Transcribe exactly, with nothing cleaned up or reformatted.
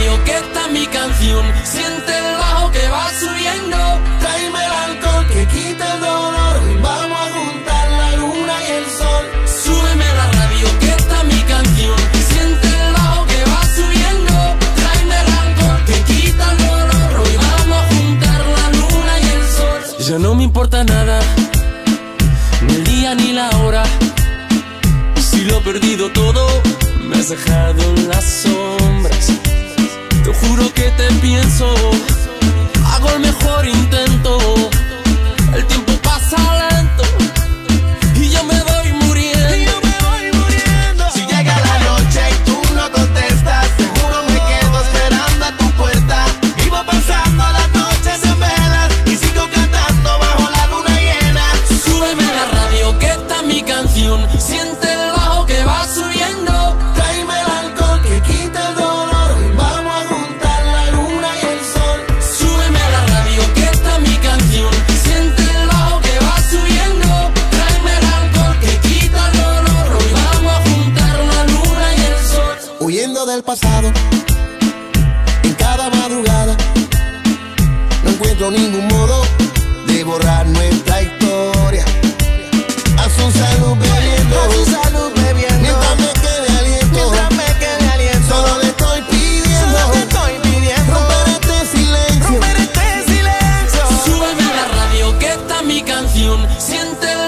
radio que está mi canción. Siente el bajo que va subiendo. Tráeme el alcohol que quita el dolor. Vamos a juntar la luna y el sol. Súbeme la radio que está mi canción. Siente el bajo que va subiendo. Tráeme el alcohol que quita el dolor. Hoy vamos a juntar la luna y el sol. Ya no me importa nada, ni el día ni la hora. Si lo he perdido todo, me has dejado en las sombras. Te juro que te pienso, hago el mejor intento. El tiempo pasa lento y yo me voy muriendo. Y yo me voy muriendo. Si llega la noche y tú no contestas, seguro me quedo esperando a tu puerta. Vivo pasando las noches en velas y sigo cantando bajo la luna llena. Súbeme la radio que está mi canción. Siente el bajo que va subiendo. Tráeme el alcohol que quita el dolor. Vamos a juntar la luna y el sol. Súbeme la radio que está mi canción. Siente el bajo que va subiendo. Tráeme el alcohol que quita el dolor. Hoy vamos a juntar la luna y el sol. Huyendo del pasado, en cada madrugada, no encuentro ningún modo de borrar nuestra historia. A su salud bebiendo, A su salud bebiendo, mientras me quede aliento. mientras me quede aliento. Solo le estoy pidiendo, Solo te estoy pidiendo romper este silencio. romper este silencio. Súbeme la radio que está mi canción. Siente el